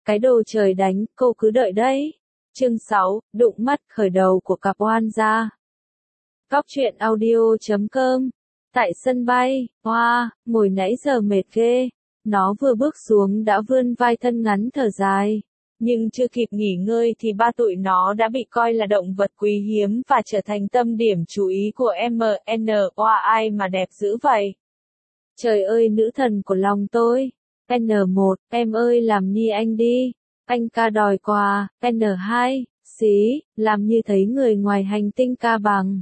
Cái đồ trời đánh, cô cứ đợi đấy. Chương 6, đụng mắt khởi đầu của cặp oan gia. Cóc truyện audio.com. Tại sân bay, Hoa, ngồi nãy giờ mệt ghê. Nó vừa bước xuống đã vươn vai thân ngắn thở dài. Nhưng chưa kịp nghỉ ngơi thì ba tụi nó đã bị coi là động vật quý hiếm và trở thành tâm điểm chú ý của MNOA. Ai mà đẹp dữ vậy? Trời ơi nữ thần của lòng tôi. N1, em ơi làm ni anh đi. Anh ca đòi quà. N2, xí, làm như thấy người ngoài hành tinh ca bằng.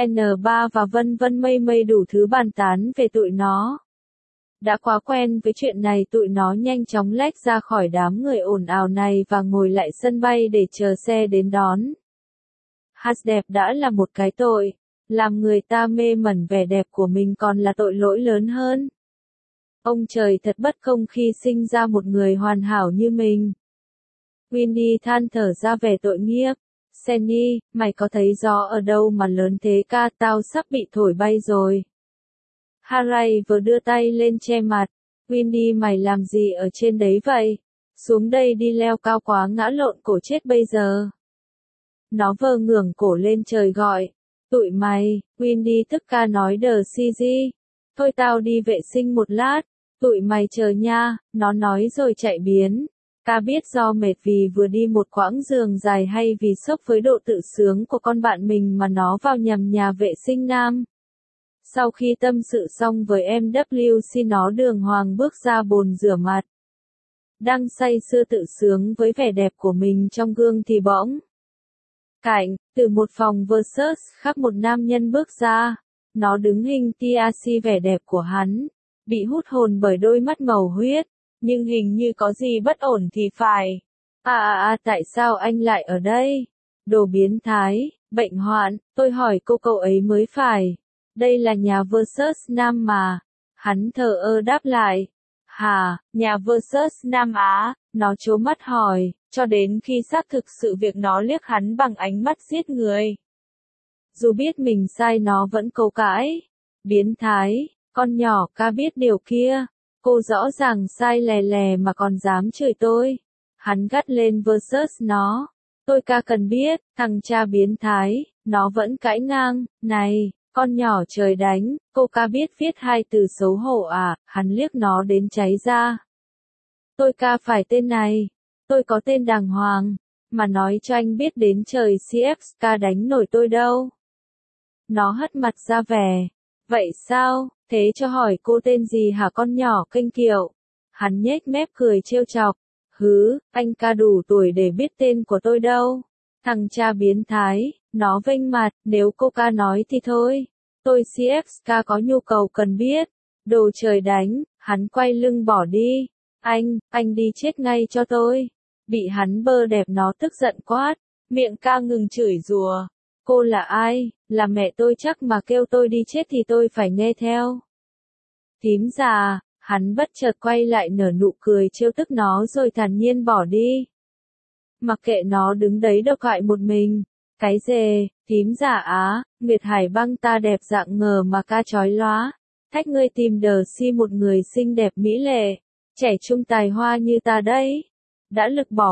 N3 và vân vân mây mây đủ thứ bàn tán về tụi nó. Đã quá quen với chuyện này tụi nó nhanh chóng lách ra khỏi đám người ồn ào này và ngồi lại sân bay để chờ xe đến đón. Hát đẹp đã là một cái tội. Làm người ta mê mẩn vẻ đẹp của mình còn là tội lỗi lớn hơn. Ông trời thật bất công khi sinh ra một người hoàn hảo như mình. Winnie than thở ra vẻ tội nghiệp. Senny, mày có thấy gió ở đâu mà lớn thế ca, tao sắp bị thổi bay rồi. Harry vừa đưa tay lên che mặt. Winnie mày làm gì ở trên đấy vậy? Xuống đây đi, leo cao quá ngã lộn cổ chết bây giờ. Nó vờ ngửa cổ lên trời gọi. Tụi mày, Winnie tức ca nói đờ CG. Thôi tao đi vệ sinh một lát. Tụi mày chờ nha, nó nói rồi chạy biến. Ca biết do mệt vì vừa đi một quãng đường dài hay vì sốc với độ tự sướng của con bạn mình mà nó vào nhầm nhà vệ sinh nam. Sau khi tâm sự xong với MWC nó đường hoàng bước ra bồn rửa mặt. Đang say sưa tự sướng với vẻ đẹp của mình trong gương thì bỗng. Cạnh, từ một phòng versus khác một nam nhân bước ra. Nó đứng hình TRC vẻ đẹp của hắn. Bị hút hồn bởi đôi mắt màu huyết. Nhưng hình như có gì bất ổn thì phải. Tại sao anh lại ở đây? Đồ biến thái, bệnh hoạn, tôi hỏi cô cậu ấy mới phải. Đây là nhà versus nam mà. Hắn thờ ơ đáp lại. Hả, nhà versus nam Á, nó trố mắt hỏi, cho đến khi xác thực sự việc nó liếc hắn bằng ánh mắt giết người. Dù biết mình sai nó vẫn cố cãi. Biến thái, con nhỏ ca biết điều kia. Cô rõ ràng sai lè lè mà còn dám chửi tôi. Hắn gắt lên versus nó. Tôi ca cần biết, thằng cha biến thái, nó vẫn cãi ngang. Này, con nhỏ trời đánh, cô ca biết viết hai từ xấu hổ à, hắn liếc nó đến cháy ra. Tôi ca phải tên này, tôi có tên đàng hoàng, mà nói cho anh biết đến trời CFK đánh nổi tôi đâu. Nó hất mặt ra vẻ. Vậy sao, thế cho hỏi cô tên gì hả con nhỏ kênh kiệu? Hắn nhếch mép cười trêu chọc. Hứ, anh ca đủ tuổi để biết tên của tôi đâu. Thằng cha biến thái, nó vênh mặt, nếu cô ca nói thì thôi. Tôi CFK có nhu cầu cần biết. Đồ trời đánh, hắn quay lưng bỏ đi. Anh đi chết ngay cho tôi. Bị hắn bơ đẹp nó tức giận quát. Miệng ca ngừng chửi rủa. Cô là ai? Là mẹ tôi chắc mà kêu tôi đi chết thì tôi phải nghe theo. Tím già, hắn bất chợt quay lại nở nụ cười trêu tức nó rồi thản nhiên bỏ đi. Mặc kệ nó đứng đấy độc hại một mình. Cái dề, tím già á, Nguyệt Hải Băng ta đẹp dạng ngờ mà ca chói lóa. Thách ngươi tìm đờ si một người xinh đẹp mỹ lệ, trẻ trung tài hoa như ta đấy. Đã lực bỏ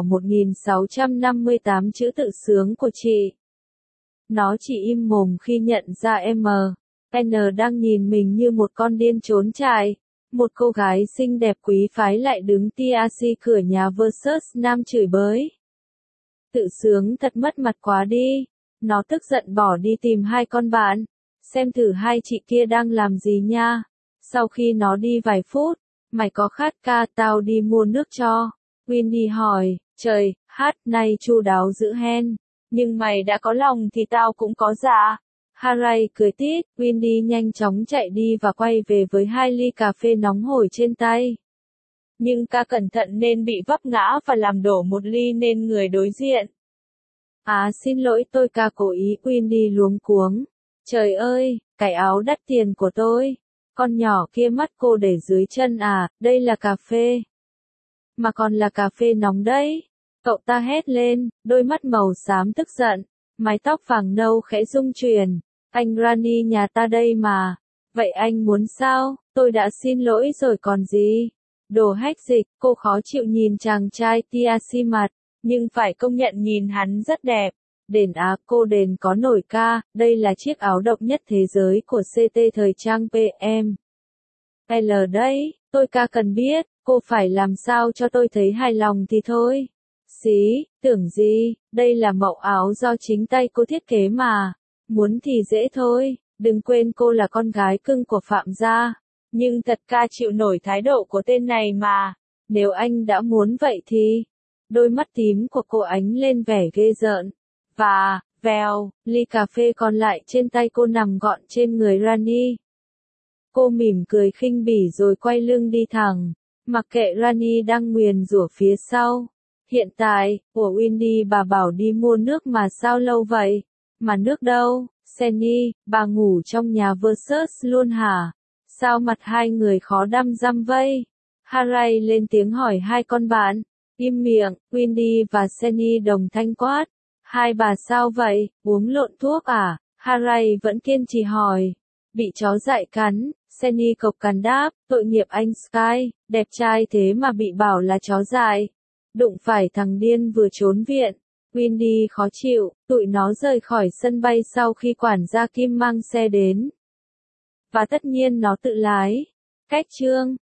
1658 chữ tự sướng của chị. Nó chỉ im mồm khi nhận ra N đang nhìn mình như một con điên trốn chạy. Một cô gái xinh đẹp quý phái lại đứng TRC cửa nhà versus nam chửi bới. Tự sướng thật mất mặt quá đi. Nó tức giận bỏ đi tìm hai con bạn. Xem thử hai chị kia đang làm gì nha. Sau khi nó đi vài phút, mày có khát ca, tao đi mua nước cho. Winnie hỏi, trời, hát này chu đáo dữ hen. Nhưng mày đã có lòng thì tao cũng có dạ. Harry cười tít, Winnie nhanh chóng chạy đi và quay về với 2 ly cà phê nóng hổi trên tay. Nhưng ca cẩn thận nên bị vấp ngã và làm đổ một ly nên người đối diện. Xin lỗi tôi ca cố ý, Winnie luống cuống. Trời ơi, cái áo đắt tiền của tôi. Con nhỏ kia mắt cô để dưới chân à, đây là cà phê. Mà còn là cà phê nóng đấy. Cậu ta hét lên, đôi mắt màu xám tức giận. Mái tóc vàng nâu khẽ rung chuyển. Anh Rani nhà ta đây mà. Vậy anh muốn sao? Tôi đã xin lỗi rồi còn gì? Đồ hách dịch, cô khó chịu nhìn chàng trai Tiashi mặt, nhưng phải công nhận nhìn hắn rất đẹp. Đền á, cô đền có nổi ca, đây là chiếc áo độc nhất thế giới của CT thời trang PM. L đấy, tôi ca cần biết, cô phải làm sao cho tôi thấy hài lòng thì thôi. Xí, tưởng gì, đây là mẫu áo do chính tay cô thiết kế mà. Muốn thì dễ thôi, đừng quên cô là con gái cưng của Phạm gia. Nhưng thật ca chịu nổi thái độ của tên này mà. Nếu anh đã muốn vậy thì... Đôi mắt tím của cô ánh lên vẻ ghê rợn. Và, vèo, ly cà phê còn lại trên tay cô nằm gọn trên người Rani. Cô mỉm cười khinh bỉ rồi quay lưng đi thẳng. Mặc kệ Rani đang nguyền rủa phía sau. Hiện tại, của Windy bà bảo đi mua nước mà sao lâu vậy? Mà nước đâu? Senny, bà ngủ trong nhà Versus luôn hả? Sao mặt hai người khó đăm dăm vây? Haray lên tiếng hỏi hai con bạn. Im miệng, Windy và Senny đồng thanh quát. Hai bà sao vậy, uống lộn thuốc à? Haray vẫn kiên trì hỏi. Bị chó dại cắn, Senny cộc cằn đáp, tội nghiệp anh Sky, đẹp trai thế mà bị bảo là chó dại. Đụng phải thằng điên vừa trốn viện. Windy khó chịu, tụi nó rời khỏi sân bay sau khi quản gia Kim mang xe đến. Và tất nhiên nó tự lái. Cách chương